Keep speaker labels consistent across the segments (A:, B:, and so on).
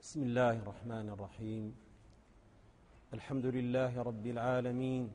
A: بسم الله الرحمن الرحيم. الحمد لله رب العالمين،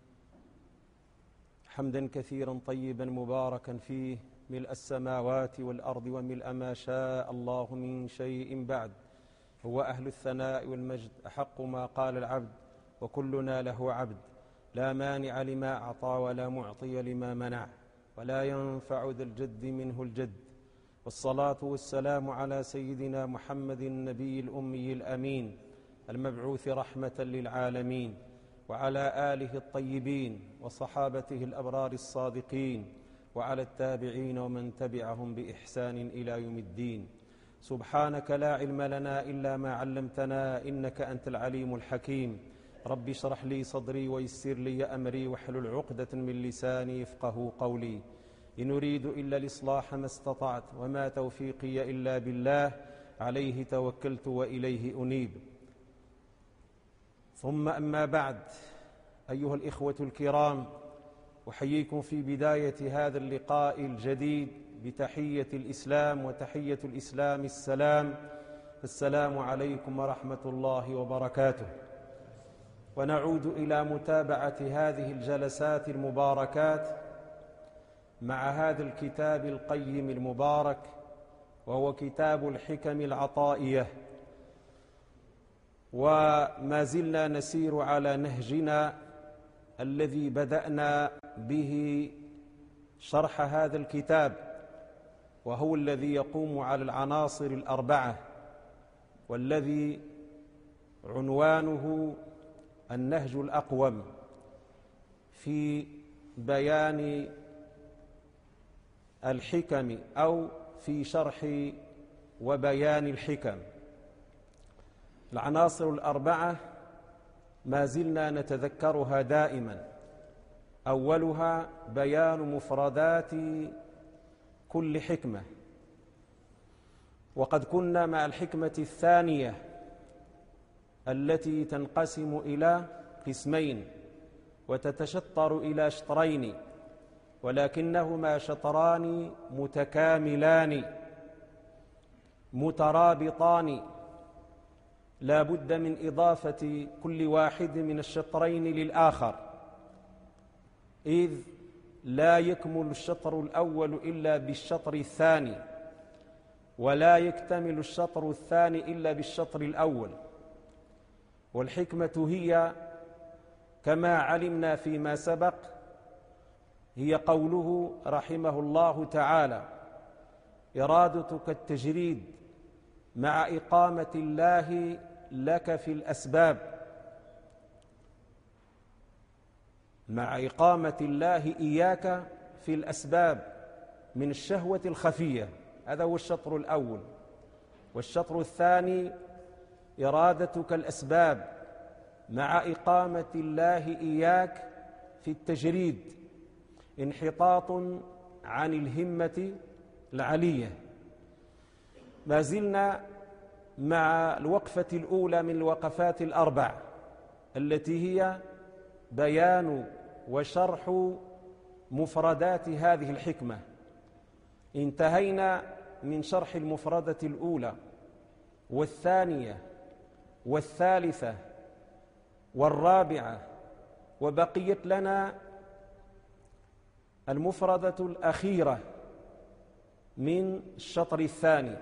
A: حمدا كثيرا طيبا مباركا فيه، ملء السماوات والأرض وملء ما شاء الله من شيء بعد. هو أهل الثناء والمجد، أحق ما قال العبد وكلنا له عبد. لا مانع لما أعطى ولا معطي لما منع، ولا ينفع ذا الجد منه الجد. والصلاة والسلام على سيدنا محمد النبي الأمي الأمين المبعوث رحمة للعالمين، وعلى آله الطيبين وصحابته الأبرار الصادقين، وعلى التابعين ومن تبعهم بإحسان إلى يوم الدين. سبحانك لا علم لنا إلا ما علمتنا، إنك أنت العليم الحكيم. رب اشرح لي صدري ويسر لي أمري واحلل عقدة من لساني يفقه قولي. إن أريد إلا الإصلاح ما استطعت، وما توفيقي إلا بالله، عليه توكلت وإليه أنيب. ثم أما بعد، أيها الإخوة الكرام، أحييكم في بداية هذا اللقاء الجديد بتحية الإسلام، وتحية الإسلام السلام. السلام عليكم ورحمة الله وبركاته. ونعود إلى متابعة هذه الجلسات المباركات مع هذا الكتاب القيم المبارك، وهو كتاب الحكم العطائية. وما زلنا نسير على نهجنا الذي بدأنا به شرح هذا الكتاب، وهو الذي يقوم على العناصر الأربعة، والذي عنوانه النهج الأقوم في بيان الحكم، أو في شرح وبيان الحكم. العناصر الأربعة ما زلنا نتذكرها دائما. أولها بيان مفردات كل حكمة، وقد كنا مع الحكمة الثانية التي تنقسم إلى قسمين وتتشطر إلى شطرين، ولكنهما شطران متكاملان مترابطان، لا بد من إضافة كل واحد من الشطرين للآخر، إذ لا يكمل الشطر الأول إلا بالشطر الثاني، ولا يكتمل الشطر الثاني إلا بالشطر الأول. والحكمة هي كما علمنا فيما سبق، هي قوله رحمه الله تعالى: إرادتك التجريد مع إقامة الله لك في الأسباب، مع إقامة الله إياك في الأسباب من الشهوة الخفية. هذا هو الشطر الأول. والشطر الثاني إرادتك الأسباب مع إقامة الله إياك في التجريد، انحطاط عن الهمة العلية. ما زلنا مع الوقفة الأولى من الوقفات الأربع، التي هي بيان وشرح مفردات هذه الحكمة. انتهينا من شرح المفردة الأولى والثانية والثالثة والرابعة، وبقيت لنا المفردة الأخيرة من الشطر الثاني.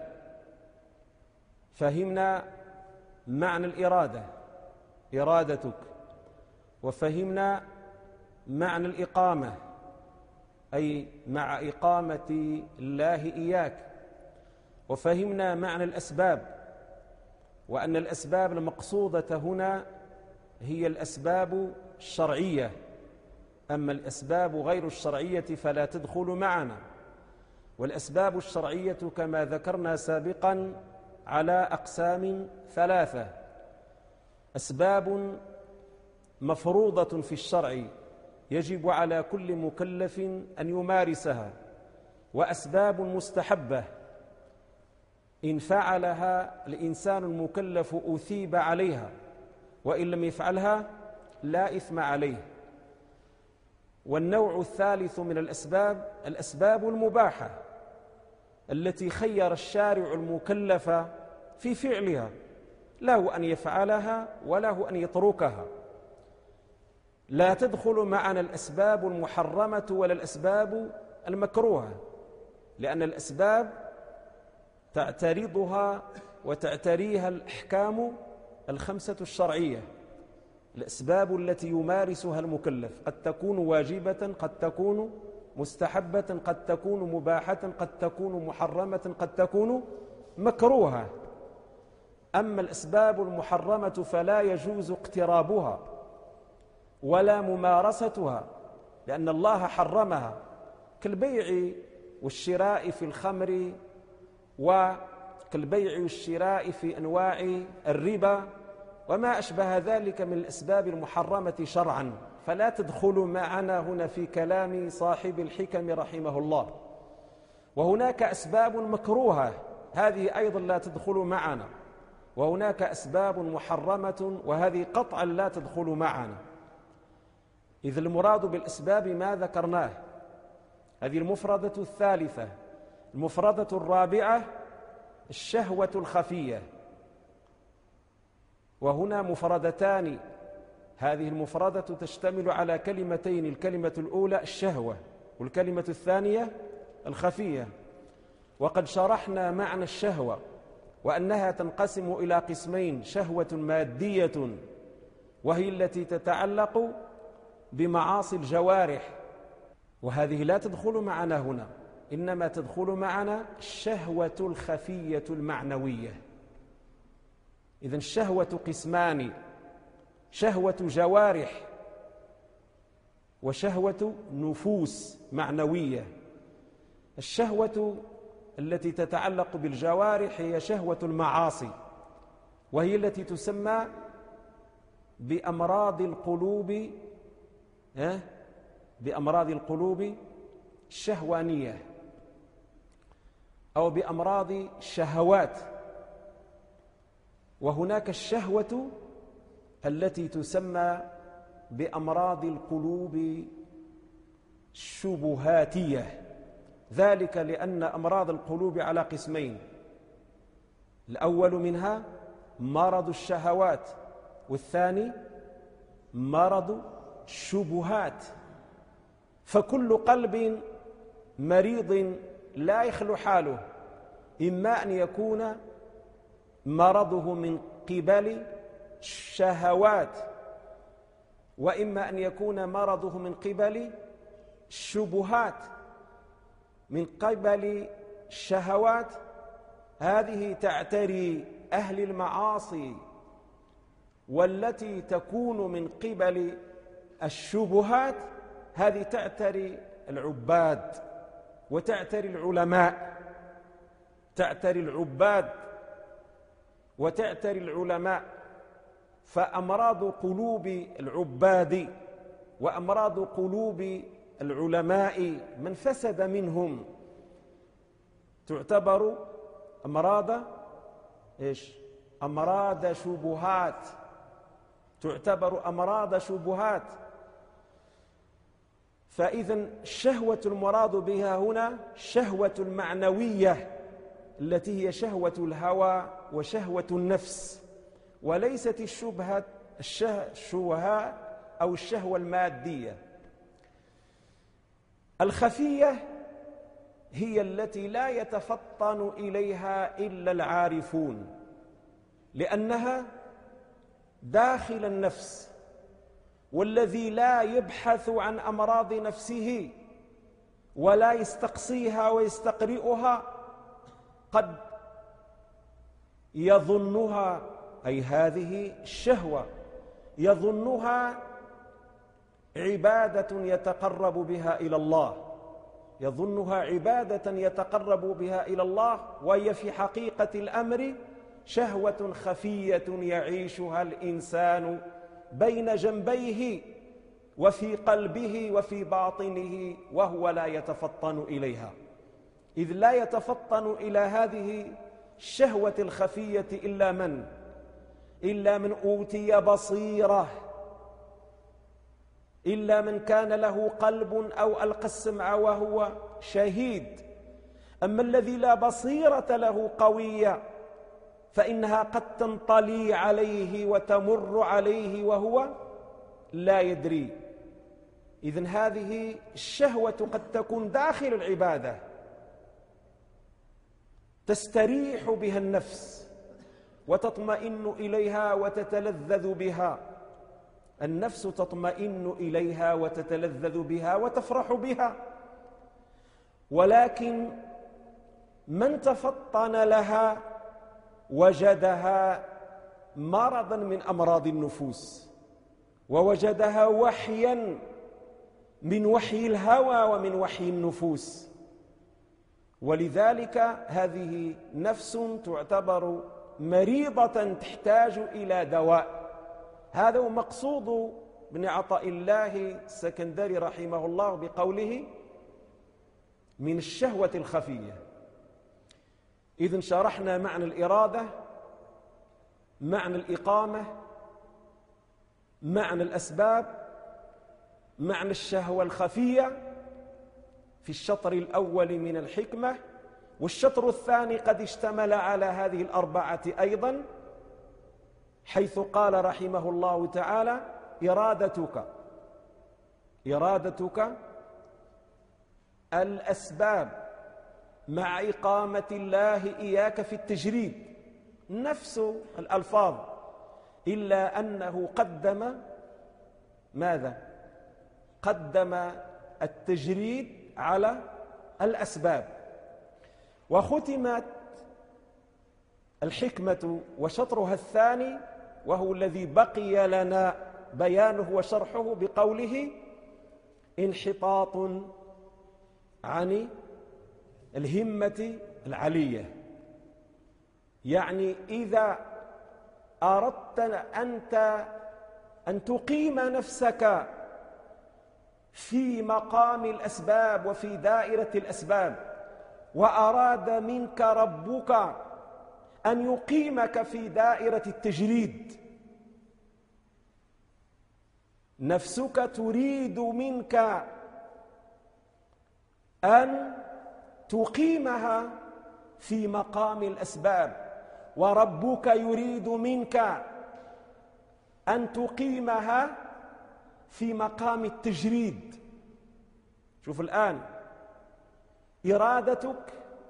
A: فهمنا معنى الإرادة، إرادتك، وفهمنا معنى الإقامة، أي مع إقامة الله إياك، وفهمنا معنى الأسباب، وأن الأسباب المقصودة هنا هي الأسباب الشرعية، أما الأسباب غير الشرعية فلا تدخل معنا. والأسباب الشرعية كما ذكرنا سابقا على أقسام ثلاثة: أسباب مفروضة في الشرع يجب على كل مكلف أن يمارسها، وأسباب مستحبة إن فعلها الإنسان المكلف أثيب عليها، وإن لم يفعلها لا إثم عليه. والنوع الثالث من الأسباب الأسباب المباحة، التي خير الشارع المكلف في فعلها، له أن يفعلها وله أن يتركها. لا تدخل معنا الأسباب المحرمة ولا الأسباب المكروهة، لأن الأسباب تعترضها وتعتريها الأحكام الخمسة الشرعية. الأسباب التي يمارسها المكلف قد تكون واجبة، قد تكون مستحبة، قد تكون مباحة، قد تكون محرمة، قد تكون مكروهة. أما الأسباب المحرمة فلا يجوز اقترابها ولا ممارستها، لأن الله حرمها، كالبيع والشراء في الخمر، وكالبيع والشراء في أنواع الربا وما أشبه ذلك من الأسباب المحرمة شرعا، فلا تدخل معنا هنا في كلام صاحب الحكم رحمه الله. وهناك أسباب مكروهة، هذه أيضا لا تدخل معنا، وهناك أسباب محرمة وهذه قطعا لا تدخل معنا. إذ المراد بالأسباب ما ذكرناه. هذه المفردة الثالثة. المفردة الرابعة الشهوة الخفية، وهنا مفردتان. هذه المفردة تشتمل على كلمتين، الكلمة الأولى الشهوة والكلمة الثانية الخفية. وقد شرحنا معنى الشهوة وأنها تنقسم إلى قسمين: شهوة مادية وهي التي تتعلق بمعاصي الجوارح، وهذه لا تدخل معنا هنا، إنما تدخل معنا الشهوة الخفية المعنوية. إذن الشهوة قسمان: شهوة جوارح وشهوة نفوس معنوية. الشهوة التي تتعلق بالجوارح هي شهوة المعاصي، وهي التي تسمى بأمراض القلوب، بأمراض القلوب الشهوانية أو بأمراض الشهوات. وهناك الشهوة التي تسمى بأمراض القلوب الشبهاتية، ذلك لأن أمراض القلوب على قسمين: الأول منها مرض الشهوات، والثاني مرض الشبهات. فكل قلب مريض لا يخلو حاله، إما أن يكون مرضه من قبل الشهوات، وإما أن يكون مرضه من قبل الشبهات. من قبل الشهوات هذه تعتري أهل المعاصي، والتي تكون من قبل الشبهات هذه تعتري العباد وتعتري العلماء، تعتري العباد وتعتري العلماء. فأمراض قلوب العباد وأمراض قلوب العلماء من فسد منهم تعتبر أمراض أمراض شبهات، تعتبر أمراض شبهات. فإذن الشهوة المراد بها هنا شهوة المعنوية التي هي شهوة الهوى وشهوة النفس، وليست الشهوة أو الشهوة المادية. الخفية هي التي لا يتفطن إليها إلا العارفون، لأنها داخل النفس، والذي لا يبحث عن أمراض نفسه ولا يستقصيها ويستقرئها قد يظنها، أي هذه الشهوة يظنها عبادة يتقرب بها إلى الله، يظنها عبادة يتقرب بها إلى الله، وهي في حقيقة الأمر شهوة خفية يعيشها الإنسان بين جنبيه وفي قلبه وفي باطنه، وهو لا يتفطن إليها. إذ لا يتفطن إلى هذه الشهوة الخفية إلا من أوتي بصيرة، إلا من كان له قلب أو ألقى السمع وهو شهيد. أما الذي لا بصيرة له قوية فإنها قد تنطلي عليه وتمر عليه وهو لا يدري. إذن هذه الشهوة قد تكون داخل العبادة تستريح بها النفس وتطمئن إليها وتتلذذ بها. النفس تطمئن إليها وتتلذذ بها وتفرح بها، ولكن من تفطن لها وجدها مرضا من أمراض النفوس، ووجدها وحيا من وحي الهوى ومن وحي النفوس. ولذلك هذه نفس تعتبر مريضة تحتاج إلى دواء. هذا هو مقصود ابن عطاء الله السكندري رحمه الله بقوله من الشهوة الخفية. إذن شرحنا معنى الإرادة، معنى الإقامة، معنى الأسباب، معنى الشهوة الخفية في الشطر الأول من الحكمة، والشطر الثاني قد اشتمل على هذه الأربعة أيضا، حيث قال رحمه الله تعالى إرادتك الأسباب مع إقامة الله إياك في التجريد، نفس الألفاظ، إلا أنه قدم ماذا؟ قدم التجريد على الأسباب. وختمت الحكمة وشطرها الثاني وهو الذي بقي لنا بيانه وشرحه بقوله انحطاط عن الهمة العلية. يعني إذا أردت أنت أن تقيم نفسك في مقام الأسباب وفي دائرة الأسباب، وأراد منك ربك أن يقيمك في دائرة التجريد، نفسك تريد منك أن تقيمها في مقام الأسباب، وربك يريد منك أن تقيمها في مقام التجريد. شوف الآن إرادتك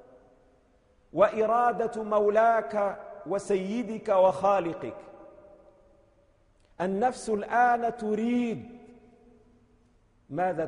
A: وإرادة مولاك وسيدك وخالقك، النفس الآن تريد ماذا؟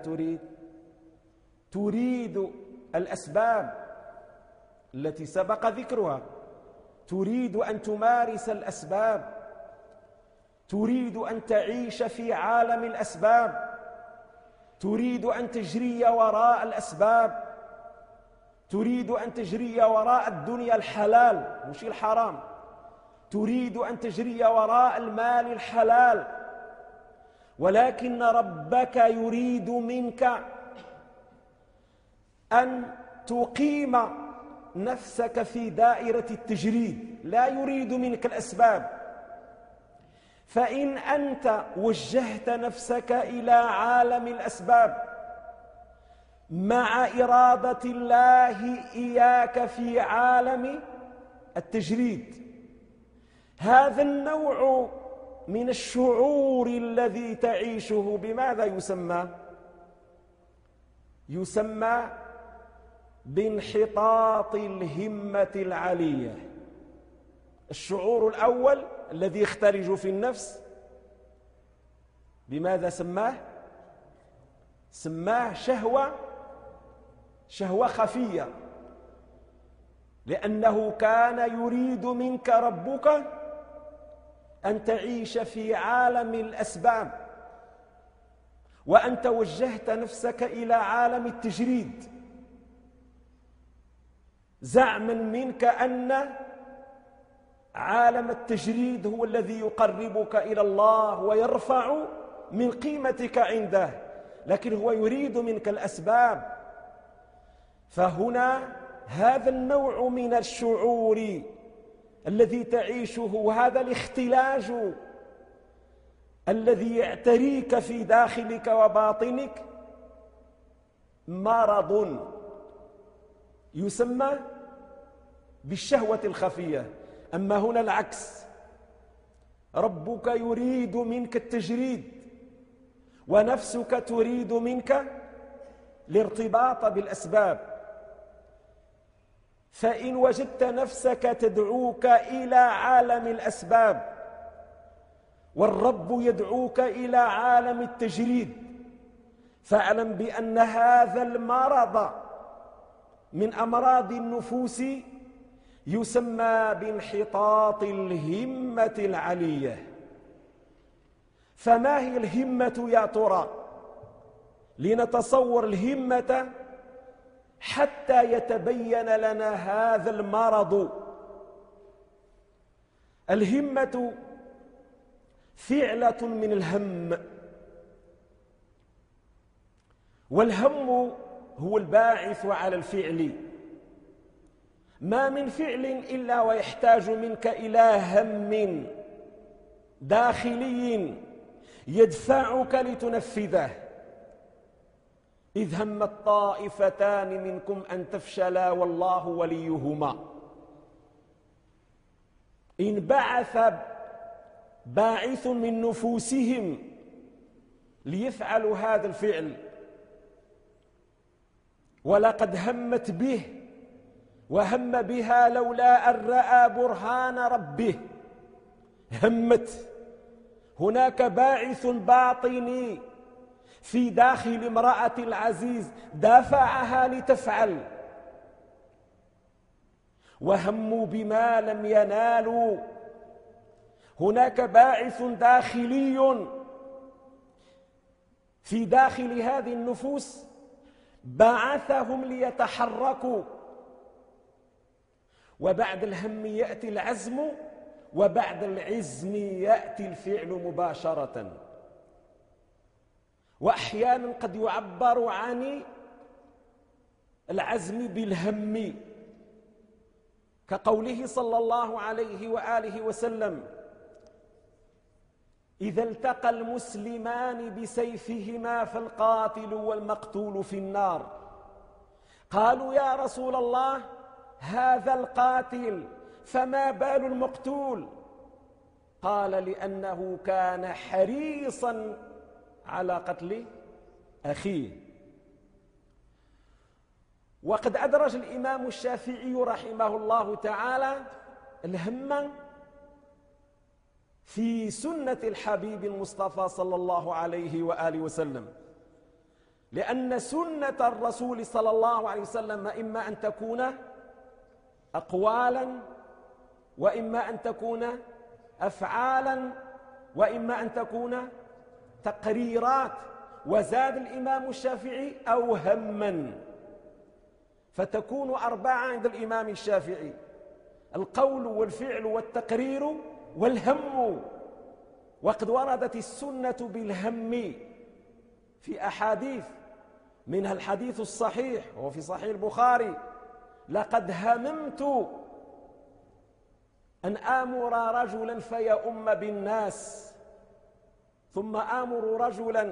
A: تريد الأسباب التي سبق ذكرها، تريد أن تمارس الأسباب، تريد أن تعيش في عالم الأسباب، تريد أن تجري وراء الأسباب، تريد أن تجري وراء الدنيا الحلال مش الحرام، تريد أن تجري وراء المال الحلال، ولكن ربك يريد منك أن تقيم نفسك في دائرة التجريد، لا يريد منك الأسباب. فإن أنت وجهت نفسك إلى عالم الأسباب مع إرادة الله إياك في عالم التجريد، هذا النوع من الشعور الذي تعيشه بماذا يسمى؟ يسمى بانحطاط الهمة العالية. الشعور الأول الذي يخترج في النفس بماذا سماه؟ سماه شهوة خفية، لأنه كان يريد منك ربك أن تعيش في عالم الأسباب، وأنت وجهت نفسك إلى عالم التجريد زعما منك أن عالم التجريد هو الذي يقربك إلى الله ويرفع من قيمتك عنده، لكن هو يريد منك الأسباب. فهنا هذا النوع من الشعور الذي تعيشه وهذا الاختلاج الذي يعتريك في داخلك وباطنك مرض يسمى بالشهوة الخفية. أما هنا العكس، ربك يريد منك التجريد ونفسك تريد منك الارتباط بالأسباب. فإن وجدت نفسك تدعوك إلى عالم الأسباب والرب يدعوك إلى عالم التجريد، فاعلم بأن هذا المرض من أمراض النفوس يسمى بانحطاط الهمة العلية. فما هي الهمة يا ترى؟ لنتصور الهمة حتى يتبين لنا هذا المرض. الهمة فعلة من الهم، والهم هو الباعث على الفعل. ما من فعل إلا ويحتاج منك إلى هم داخلي يدفعك لتنفذه. إذ همت طائفتان منكم أن تفشلا والله وليهما. إن بعث باعث من نفوسهم ليفعلوا هذا الفعل ولقد همت به وهم بها لولا أن رأى برهان ربه، همت. هناك باعث باطني في داخل امرأة العزيز دافعها لتفعل، وهموا بما لم ينالوا. هناك باعث داخلي في داخل هذه النفوس بعثهم ليتحركوا. وبعد الهم يأتي العزم، وبعد العزم يأتي الفعل مباشرة. وأحيانا قد يعبر عن العزم بالهم، كقوله صلى الله عليه وآله وسلم: إذا التقى المسلمان بسيفهما فالقاتل والمقتول في النار. قالوا يا رسول الله هذا القاتل فما بال المقتول؟ قال لأنه كان حريصا على قتل أخيه. وقد أدرج الإمام الشافعي رحمه الله تعالى الهم في سنة الحبيب المصطفى صلى الله عليه وآله وسلم، لأن سنة الرسول صلى الله عليه وسلم إما أن تكون أقوالا، وإما أن تكون أفعالا، وإما أن تكون تقريرات. وزاد الإمام الشافعي أو هما، فتكون أربعة عند الإمام الشافعي: القول والفعل والتقرير والهم. وقد وردت السنة بالهم في أحاديث، منها الحديث الصحيح وهو في صحيح البخاري: لقد هممت أن آمر رجلا فيؤم بالناس، ثم آمر رجلا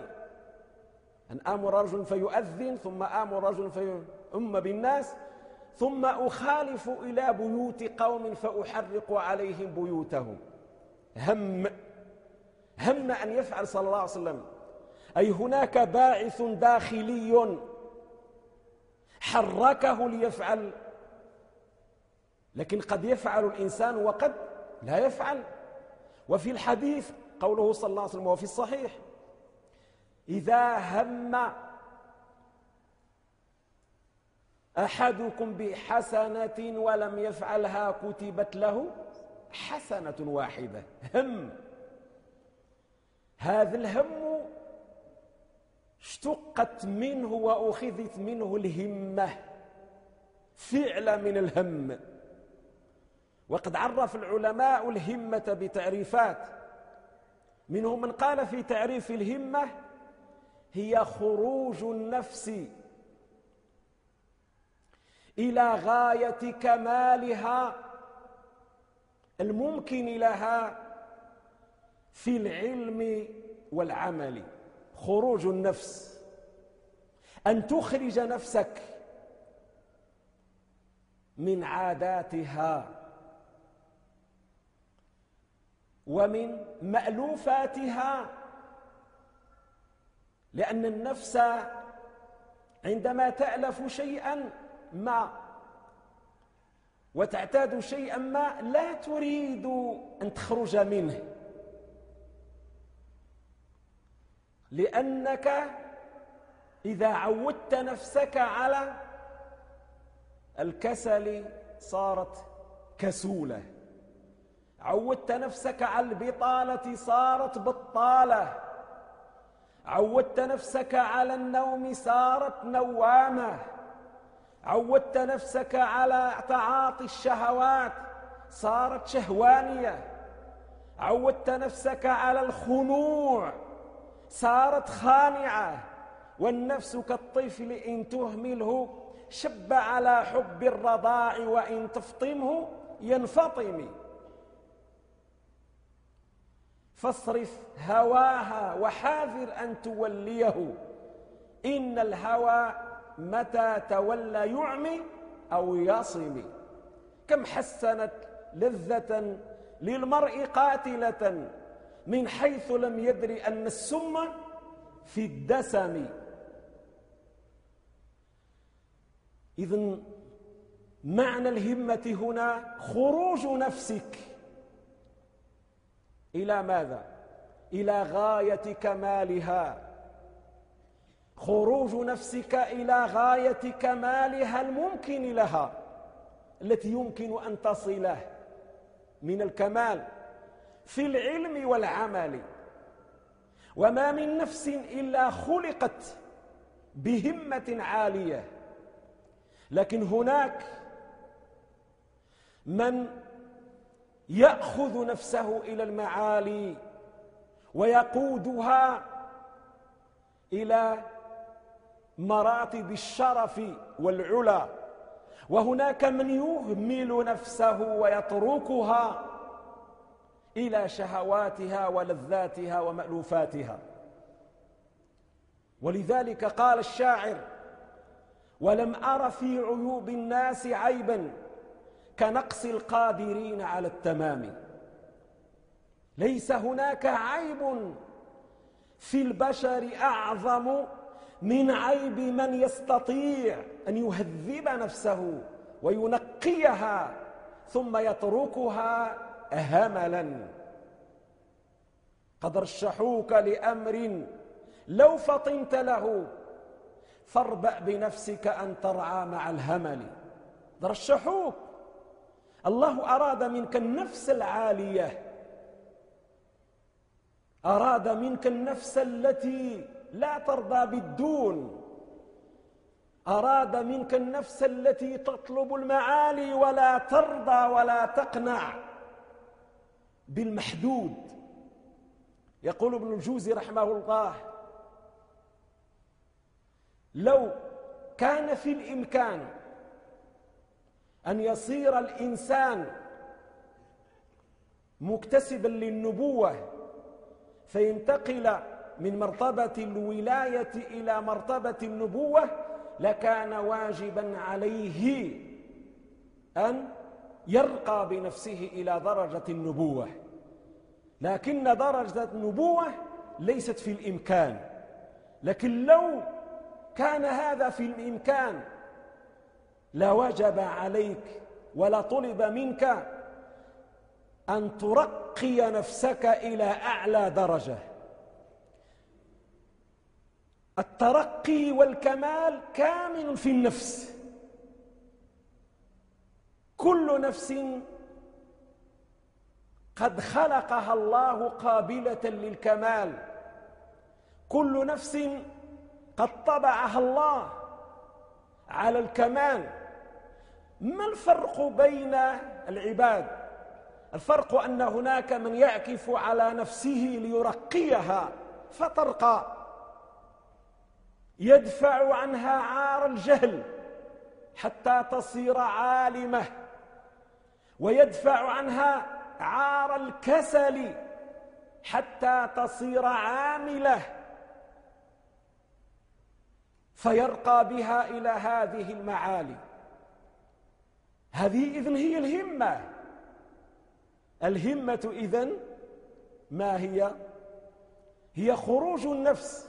A: فيؤذن، ثم آمر رجلا فيؤم بالناس، ثم أخالف إلى بيوت قوم فأحرق عليهم بيوتهم. هم أن يفعل صلى الله عليه وسلم، أي هناك باعث داخلي حركه ليفعل. لكن قد يفعل الإنسان وقد لا يفعل. وفي الحديث قوله صلى الله عليه وسلم وفي الصحيح: إذا هم أحدكم بحسنة ولم يفعلها كتبت له حسنة واحدة. هم، هذا الهم اشتقت منه وأخذت منه الهمة، فعل من الهم. وقد عرف العلماء الهمة بتعريفات، منهم من قال في تعريف الهمة: هي خروج النفس إلى غاية كمالها الممكن لها في العلم والعمل. خروج النفس، أن تخرج نفسك من عاداتها ومن مألوفاتها، لأن النفس عندما تألف شيئا ما وتعتاد شيئا ما لا تريد أن تخرج منه، لأنك إذا عودت نفسك على الكسل صارت كسولة، عودت نفسك على البطالة صارت بطالة، عودت نفسك على النوم صارت نوامة، عودت نفسك على تعاطي الشهوات صارت شهوانية، عودت نفسك على الخنوع صارت خانعة. والنفس كالطفل إن تهمله شب على حب الرضاع وإن تفطمه ينفطم. فاصرف هواها وحاذر أن توليه، إن الهوى متى تولى يعمي أو يصم. كم حسنت لذة للمرء قاتلة من حيث لم يدر أن السم في الدسم. إذن معنى الهمة هنا خروج نفسك إلى ماذا؟ إلى غاية كمالها، خروج نفسك إلى غاية كمالها الممكن لها، التي يمكن أن تصله من الكمال في العلم والعمل. وما من نفس إلا خلقت بهمة عالية، لكن هناك من يأخذ نفسه إلى المعالي ويقودها إلى مراتب الشرف والعلا، وهناك من يهمل نفسه ويتركها إلى شهواتها ولذاتها ومألوفاتها. ولذلك قال الشاعر: ولم أر في عيوب الناس عيبا كنقص القادرين على التمام. ليس هناك عيب في البشر أعظم من عيب من يستطيع أن يهذب نفسه وينقيها ثم يتركها هملا. قد رشحوك لأمر لو فطنت له فاربأ بنفسك أن ترعى مع الهمل. رشحوك، الله أراد منك النفس العالية، أراد منك النفس التي لا ترضى بالدون، أراد منك النفس التي تطلب المعالي ولا ترضى ولا تقنع بالمحدود. يقول ابن الجوزي رحمه الله: لو كان في الإمكان أن يصير الإنسان مكتسبا للنبوة فينتقل من مرتبة الولاية إلى مرتبة النبوة، لكان واجبا عليه أن يرقى بنفسه إلى درجة النبوة، لكن درجة النبوة ليست في الإمكان. لكن لو كان هذا في الإمكان لوجب عليك ولا طلب منك أن ترقي نفسك إلى أعلى درجة. الترقي والكمال كامن في النفس، كل نفس قد خلقها الله قابلة للكمال، كل نفس قد طبعها الله على الكمال. ما الفرق بين العباد؟ الفرق أن هناك من يعكف على نفسه ليرقيها فترقى، يدفع عنها عار الجهل حتى تصير عالمة، ويدفع عنها عار الكسل حتى تصير عاملة، فيرقى بها إلى هذه المعالي. هذه إذن هي الهمة. الهمة إذن
B: ما هي؟ هي خروج النفس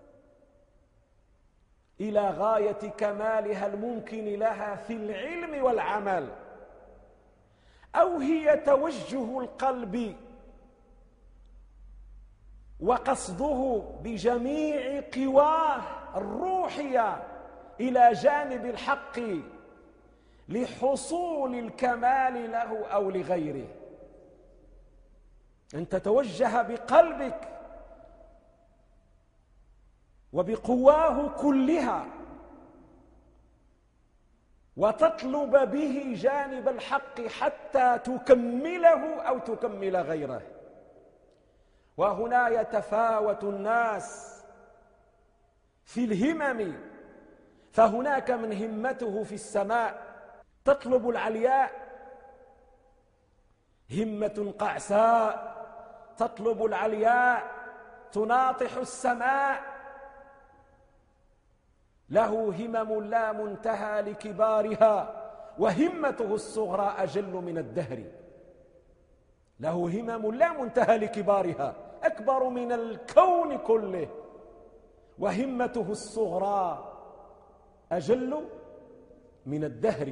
B: إلى غاية كمالها الممكن لها في العلم والعمل، أو هي توجه القلب وقصده بجميع قواه الروحية إلى جانب الحق لحصول الكمال له أو لغيره. أن تتوجه بقلبك وبقواه كلها وتطلب به جانب الحق حتى تكمله أو تكمل غيره. وهنا يتفاوت الناس في الهمم، فهناك من همته في السماء تطلب العلياء، همة قعساء تطلب العلياء تناطح السماء، له همم لا منتهى لكبارها وهمته الصغرى أجل من الدهر. له همم لا منتهى لكبارها، أكبر من الكون كله، وهمته الصغرى أجل من الدهر.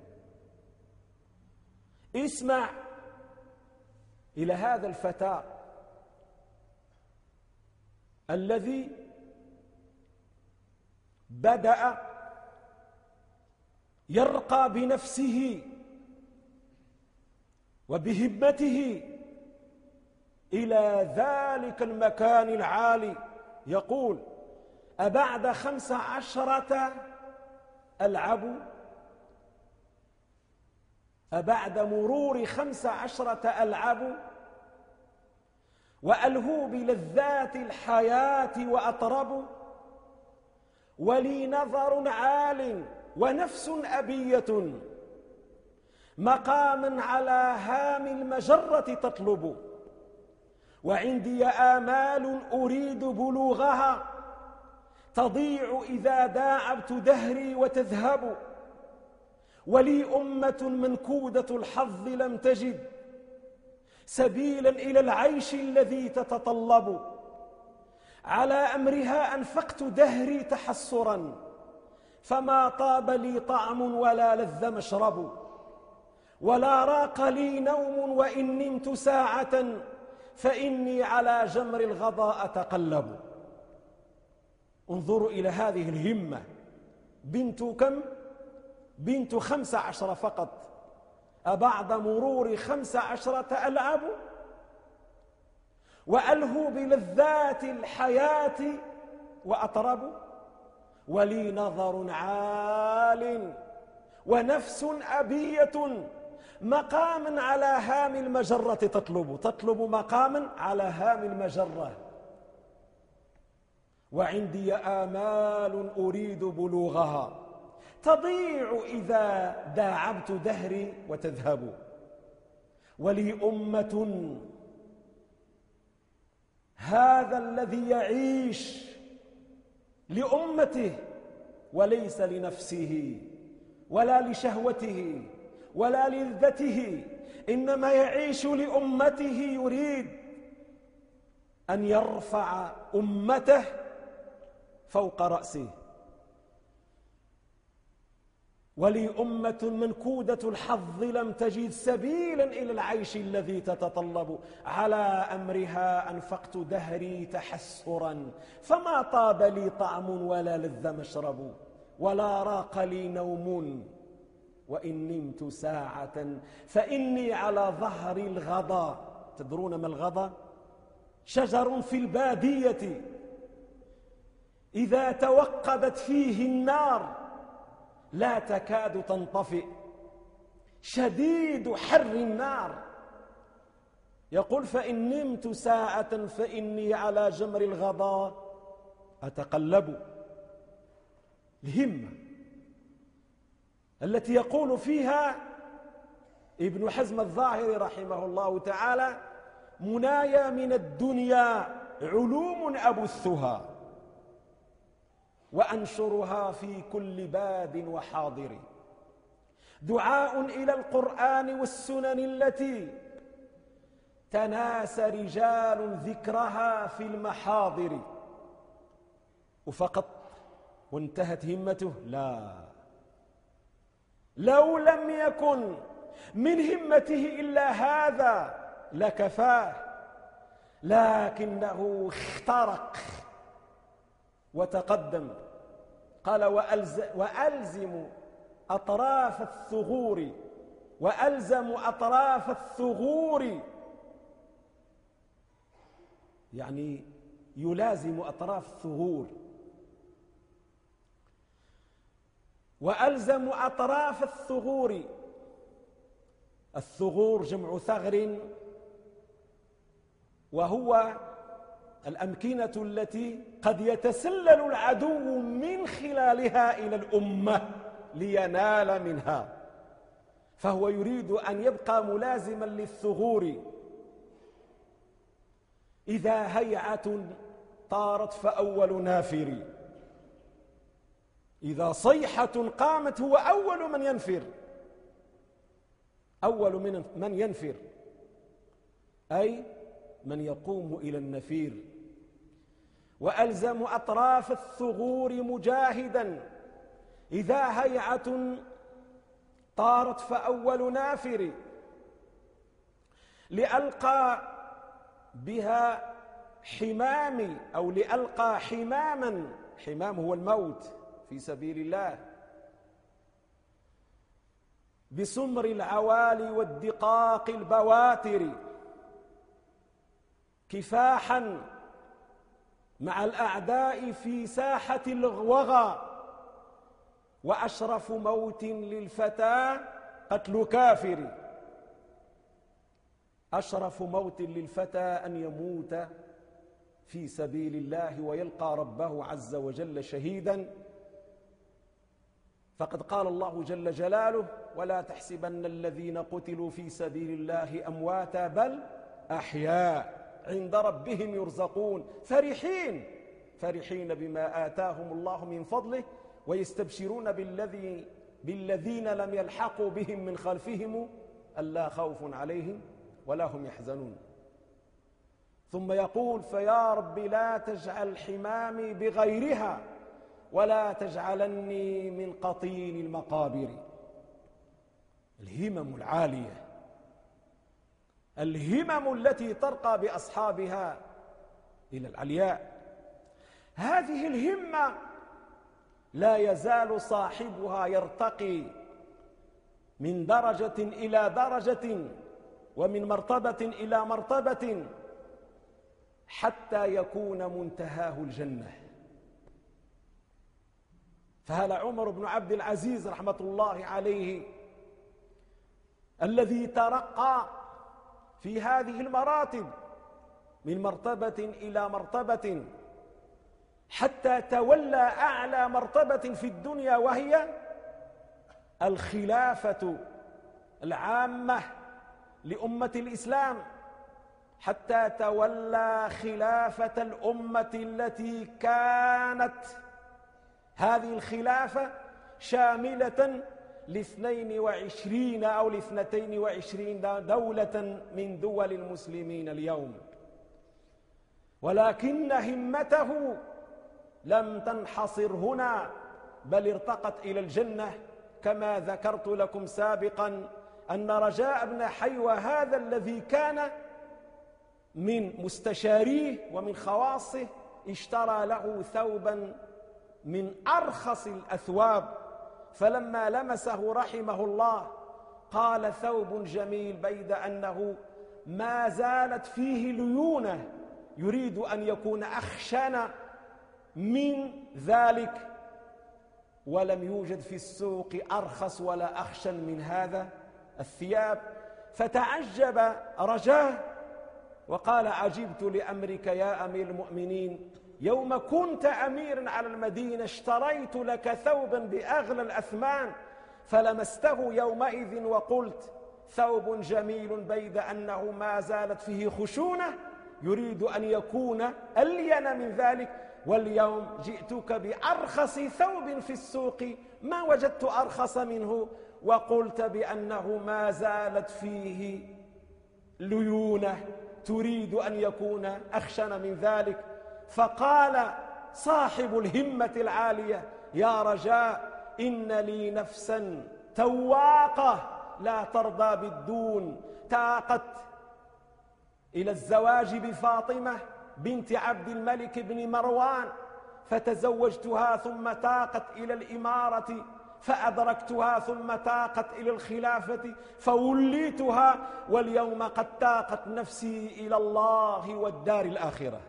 B: اسمع إلى هذا الفتى الذي بدأ يرقى بنفسه وبهمته إلى ذلك المكان العالي. يقول: أبعد 15 ألعب، أبعد مرور 15 ألعب وألهو بلذات الحياة وأطرب، ولي نظر عال ونفس أبية، مقام على هام المجرة تطلب، وعندي آمال أريد بلوغها، تضيع إذا داعبت دهري وتذهب، ولي أمة منكودة الحظ لم تجد سبيلا إلى العيش الذي تتطلب، على أمرها أنفقت دهري تحسرا، فما طاب لي طعم ولا لذ مشرب، ولا راق لي نوم وإن نمت ساعة، فإني على جمر الغضاء أتقلب. انظروا إلى هذه الهمة، بنت كم؟ بنت 15 فقط. أبعد مرور 15 ألعب وألهو بلذات الحياة وأطرب، ولي نظر عال ونفس أبية، مقام على هام المجرة تطلب مقاما على هام المجرة، وعندي آمال أريد بلوغها، تضيع إذا داعبت دهري وتذهب، ولي أمة، هذا الذي يعيش لأمته وليس لنفسه ولا لشهوته ولا لذته، إنما يعيش لأمته، يريد أن يرفع أمته فوق رأسه. ولي أمة منكودة الحظ لم تجد سبيلا إلى العيش الذي تتطلب، على أمرها أنفقت دهري تحسرا، فما طاب لي طعم ولا لذ مشرب، ولا راق لي نوم وإن نمت ساعة، فإني على ظهر الغضا. تدرون ما الغضا؟ شجر في البادية إذا توقدت فيه النار لا تكاد تنطفئ، شديد حر النار. يقول: فإن نمت ساعة فإني على جمر الغضاء أتقلب. الهمة التي يقول فيها ابن حزم الظاهري رحمه الله تعالى: منايا من الدنيا علوم أبثها وأنشرها في كل باد وحاضر، دعاء إلى القرآن والسنن التي تناسى رجال ذكرها في المحاضر وفقط وانتهت همته؟ لا، لو لم يكن من همته إلا هذا لكفاه، لكنه اخترق وتقدم. قال وألزم أطراف الثغور، وألزم أطراف الثغور، يعني يلازم أطراف الثغور. وألزم أطراف الثغور، الثغور جمع ثغر، وهو الأمكنة التي قد يتسلل العدو من خلالها إلى الأمة لينال منها، فهو يريد أن يبقى ملازما للثغور. إذا هيعة طارت فأول نافر، إذا صيحة قامت هو أول من ينفر، أول من ينفر أي من يقوم إلى النفير. وألزم أطراف الثغور مجاهدا، إذا هيعة طارت فأول نافر، لألقى بها حمامي، أو لألقى حماما، حمام هو الموت في سبيل الله، بسمر العوالي والدقاق البواتر، كفاحا مع الأعداء في ساحة الوغى، وأشرف موت للفتى قتل كافر. أشرف موت للفتى أن يموت في سبيل الله ويلقى ربه عز وجل شهيدا، فقد قال الله جل جلاله: ولا تحسبن الذين قتلوا في سبيل الله أمواتا بل أحياء عند ربهم يرزقون، فرحين بما آتاهم الله من فضله، ويستبشرون بالذين لم يلحقوا بهم من خلفهم ألا خوف عليهم ولا هم يحزنون. ثم يقول: فيا رب لا تجعل حمامي بغيرها ولا تجعلني من قطين المقابر. الهمم العالية، الهمم التي ترقى بأصحابها إلى العلياء، هذه الهمة لا يزال صاحبها يرتقي من درجة إلى درجة ومن مرتبة إلى مرتبة حتى يكون منتهاه الجنة. فهل عمر بن عبد العزيز رحمة الله عليه الذي ترقى في هذه المراتب من مرتبة إلى مرتبة حتى تولى أعلى مرتبة في الدنيا، وهي الخلافة العامة لأمة الإسلام، حتى تولى خلافة الأمة التي كانت هذه الخلافة شاملة ل22 أو ل22 دولة من دول المسلمين اليوم، ولكن همته لم تنحصر هنا، بل ارتقت إلى الجنة. كما ذكرت لكم سابقا أن رجاء بن حيوة هذا الذي كان من مستشاريه ومن خواصه اشترى له ثوبا من أرخص الأثواب، فلما لمسه رحمه الله قال: ثوب جميل، بيد أنه ما زالت فيه ليونة، يريد أن يكون أخشن من ذلك، ولم يوجد في السوق أرخص ولا أخشن من هذا الثياب. فتعجب رجاه وقال: عجبت لأمرك يا أمير المؤمنين، يوم كنت أميرا على المدينة اشتريت لك ثوبا بأغلى الأثمان، فلمسته يومئذ وقلت: ثوب جميل، بيد أنه ما زالت فيه خشونة، يريد أن يكون ألين من ذلك، واليوم جئتك بأرخص ثوب في السوق ما وجدت أرخص منه، وقلت بأنه ما زالت فيه ليونة تريد أن يكون أخشن من ذلك، فقال صاحب الهمة العالية: يا رجاء، إن لي نفسا تواقة لا ترضى بالدون، تاقت إلى الزواج بفاطمة بنت عبد الملك بن مروان، فتزوجتها، ثم تاقت إلى الإمارة فأدركتها، ثم تاقت إلى الخلافة فوليتها، واليوم قد تاقت نفسي إلى الله والدار الآخرة.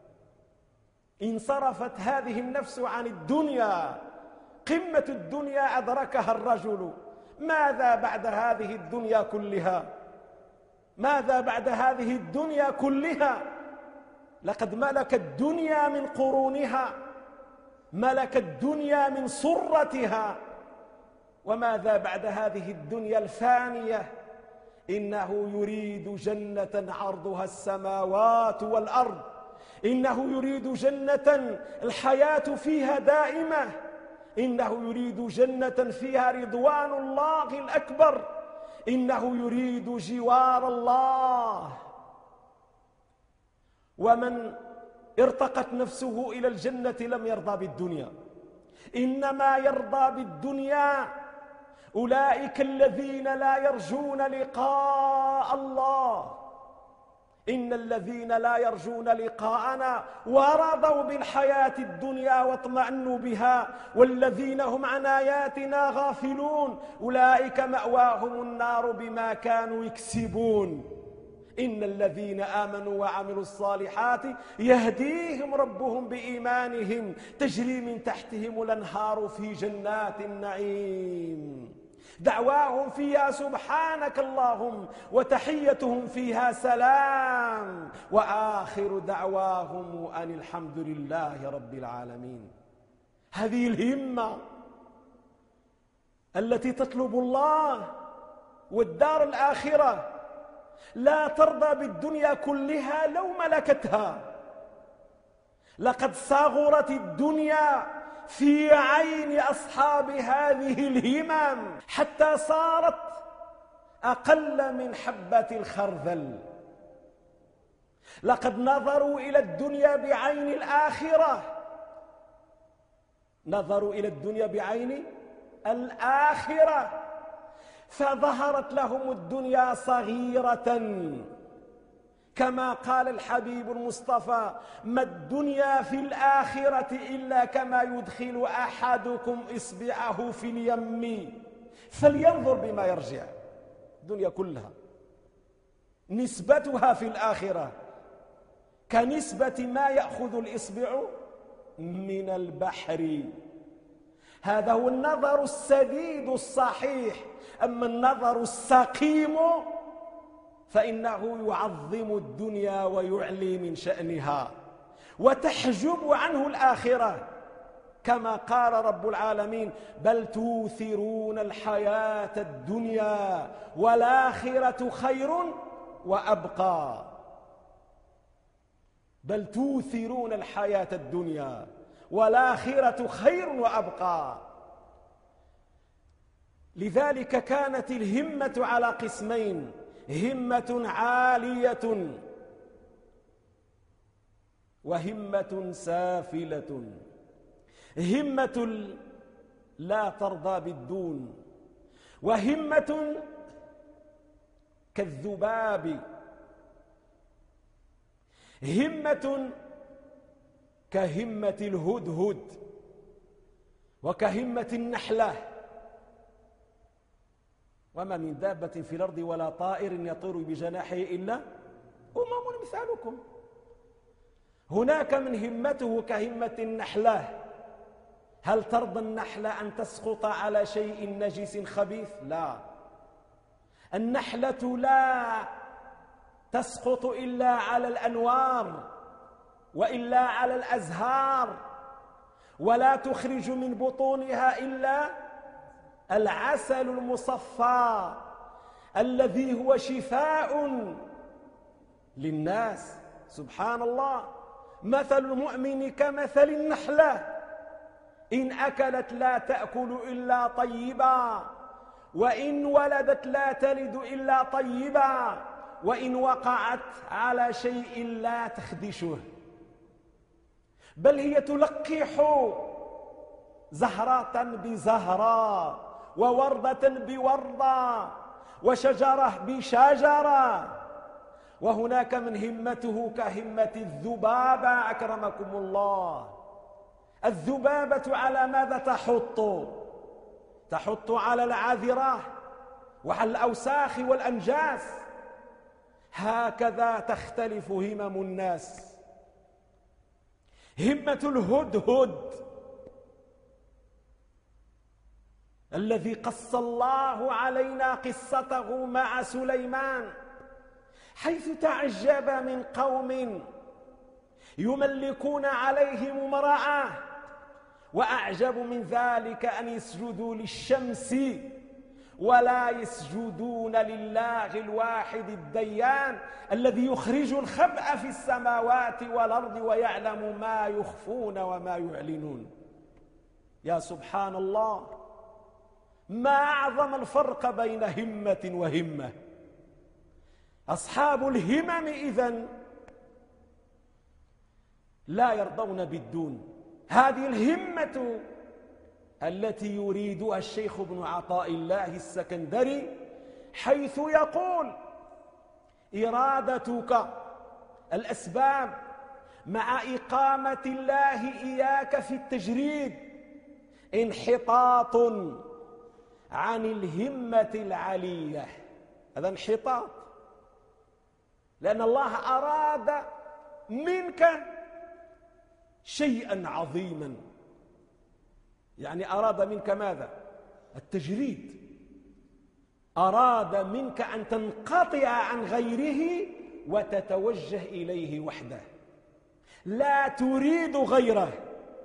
B: انصرفت هذه النفس عن الدنيا، قمة الدنيا أدركها الرجل. ماذا بعد هذه الدنيا كلها؟ ماذا بعد هذه الدنيا كلها؟ لقد ملك الدنيا من قرونها، ملك الدنيا من سرتها، وماذا بعد هذه الدنيا الفانية؟ إنه يريد جنة عرضها السماوات والأرض، إنه يريد جنة الحياة فيها دائمة، إنه يريد جنة فيها رضوان الله الأكبر، إنه يريد جوار الله. ومن ارتقت نفسه إلى الجنة لم يرضى بالدنيا، إنما يرضى بالدنيا أولئك الذين لا يرجون لقاء الله. إن الذين لا يرجون لقاءنا ورضوا بالحياة الدنيا واطمأنوا بها والذين هم عن آياتنا غافلون أولئك مأواهم النار بما كانوا يكسبون. إن الذين آمنوا وعملوا الصالحات يهديهم ربهم بإيمانهم تجري من تحتهم الأنهار في جنات النعيم دعواهم فيها سبحانك اللهم وتحيتهم فيها سلام وآخر دعواهم أن الحمد لله رب العالمين. هذه الهمة التي تطلب الله والدار الآخرة، لا ترضى بالدنيا كلها لو ملكتها. لقد صغرت الدنيا في عين أصحاب هذه الهمم حتى صارت أقل من حبة الخردل. لقد نظروا إلى الدنيا بعين الآخرة، نظروا إلى الدنيا بعين الآخرة، فظهرت لهم الدنيا صغيرة، كما قال الحبيب المصطفى: ما الدنيا في الآخرة إلا كما يدخل أحدكم إصبعه في اليم فلينظر بما يرجع. الدنيا كلها نسبتها في الآخرة كنسبة ما يأخذ الإصبع من البحر. هذا هو النظر السديد الصحيح. أما النظر السقيم فإنه يعظم الدنيا ويعلي من شأنها وتحجب عنه الآخرة، كما قال رب العالمين: بل توثرون الحياة الدنيا والآخرة خير وأبقى. بل توثرون الحياة الدنيا والآخرة خير وأبقى. لذلك كانت الهمة على قسمين: همة عالية وهمة سافلة. همة لا ترضى بالدون، وهمة كالذباب، همة كهمة الهدهد وكهمة النحلة. وما من دابة في الأرض ولا طائر يطير بجناحيه إلا أمم مثالكم. هناك من همته كهمة النحلة. هل ترضى النحلة أن تسقط على شيء نجس خبيث؟ لا. النحلة لا تسقط إلا على الأنوار وإلا على الأزهار، ولا تخرج من بطونها إلا العسل المصفى الذي هو شفاء للناس. سبحان الله. مثل المؤمن كمثل النحلة، إن أكلت لا تأكل إلا طيبا، وإن ولدت لا تلد إلا طيبا، وإن وقعت على شيء لا تخدشه، بل هي تلقح زهرة بزهرة ووردة بوردة وشجرة بشجرة، وهناك من همته كهمة الذبابة. أكرمكم الله، الذبابة على ماذا تحط على العاذرة وعلى الأوساخ والأنجاس. هكذا تختلف همم الناس. همة الهدهد الذي قص الله علينا قصته مع سليمان، حيث تعجب من قوم يملكون عليهم امرأة، وأعجب من ذلك أن يسجدوا للشمس ولا يسجدون لله الواحد الديان الذي يخرج الخبأ في السماوات والأرض ويعلم ما يخفون وما يعلنون. يا سبحان الله، ما أعظم الفرق بين همة وهمة. أصحاب الهمم إذن لا يرضون بالدون. هذه الهمة التي يريدها الشيخ ابن عطاء الله السكندري، حيث يقول: إرادتك الأسباب مع إقامة الله إياك في التجريد انحطاط عن الهمة العلية. هذا انحطاط، لأن الله أراد منك شيئا عظيما. يعني أراد منك ماذا؟ التجريد. أراد منك أن تنقطع عن غيره وتتوجه إليه وحده، لا تريد غيره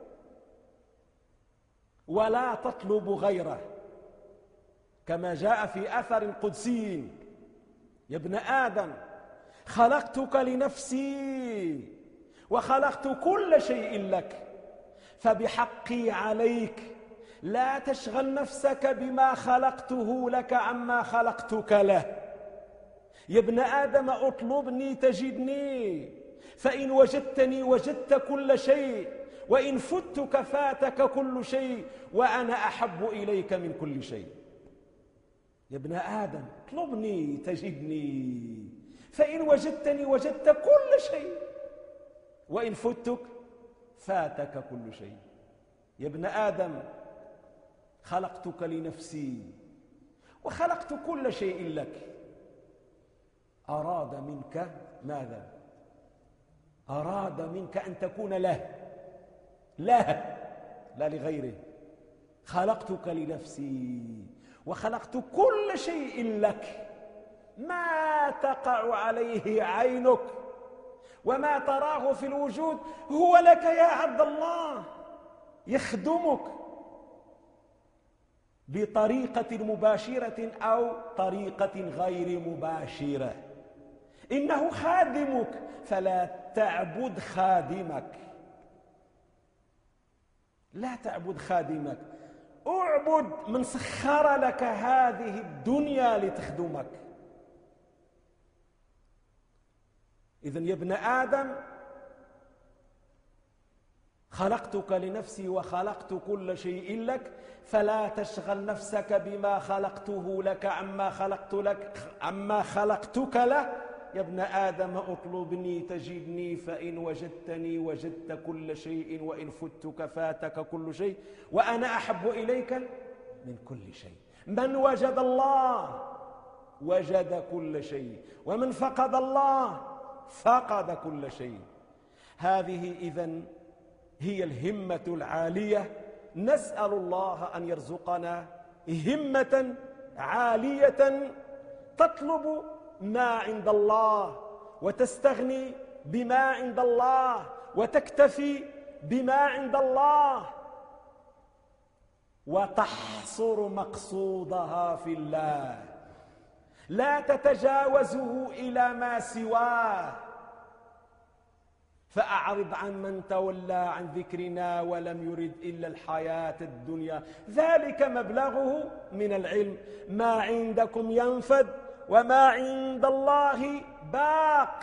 B: ولا تطلب غيره، كما جاء في أثر قدسي: يا ابن آدم خلقتك لنفسي وخلقت كل شيء لك، فبحقي عليك لا تشغل نفسك بما خلقته لك عما خلقتك له. يا ابن آدم اطلبني تجدني، فإن وجدتني وجدت كل شيء، وإن فتك فاتك كل شيء، وأنا أحب إليك من كل شيء. يا ابن آدم اطلبني تجدني، فإن وجدتني وجدت كل شيء، وإن فتك فاتك كل شيء. يا ابن آدم خلقتك لنفسي وخلقت كل شيء لك. أراد منك ماذا؟ أراد منك أن تكون له، لا لغيره. خلقتك لنفسي وخلقت كل شيء لك، ما تقع عليه عينك وما تراه في الوجود هو لك يا عبد الله، يخدمك بطريقة مباشرة أو طريقة غير مباشرة. إنه خادمك، فلا تعبد خادمك، لا تعبد خادمك، اعبد من سخر لك هذه الدنيا لتخدمك. إذن يا ابن آدم خلقتك لنفسي وخلقت كل شيء لك، فلا تشغل نفسك بما خلقته لك عما خلقتك له. يا ابن آدم اطلبني تجدني، فإن وجدتني وجدت كل شيء، وإن فتك فاتك كل شيء، وأنا أحب إليك من كل شيء. من وجد الله وجد كل شيء، ومن فقد الله فقد كل شيء. هذه إذن هي الهمة العالية. نسأل الله أن يرزقنا همة عالية تطلب ما عند الله، وتستغني بما عند الله، وتكتفي بما عند الله، وتحصر مقصودها في الله، لا تتجاوزه إلى ما سواه. فأعرض عن من تولى عن ذكرنا ولم يرد إلا الحياة الدنيا، ذلك مبلغه من العلم. ما عندكم ينفد وما عند الله باق،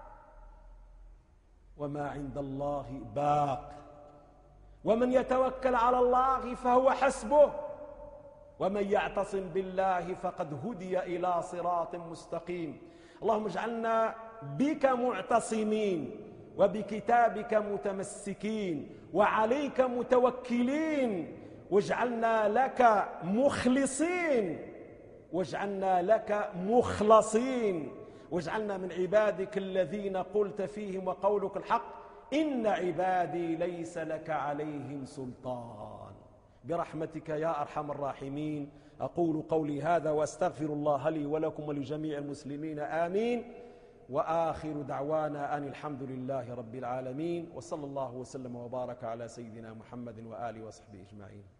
B: وما عند الله باق. ومن يتوكل على الله فهو حسبه، ومن يعتصم بالله فقد هدي إلى صراط مستقيم. اللهم اجعلنا بك معتصمين، وبكتابك متمسكين، وعليك متوكلين، واجعلنا لك مخلصين، واجعلنا لك مخلصين، واجعلنا من عبادك الذين قلت فيهم وقولك الحق: إن عبادي ليس لك عليهم سلطان. برحمتك يا أرحم الراحمين. أقول قولي هذا وأستغفر الله لي ولكم ولجميع المسلمين، آمين. وآخر دعوانا أن الحمد لله رب العالمين، وصلى الله وسلم وبارك على سيدنا محمد وآله وصحبه أجمعين.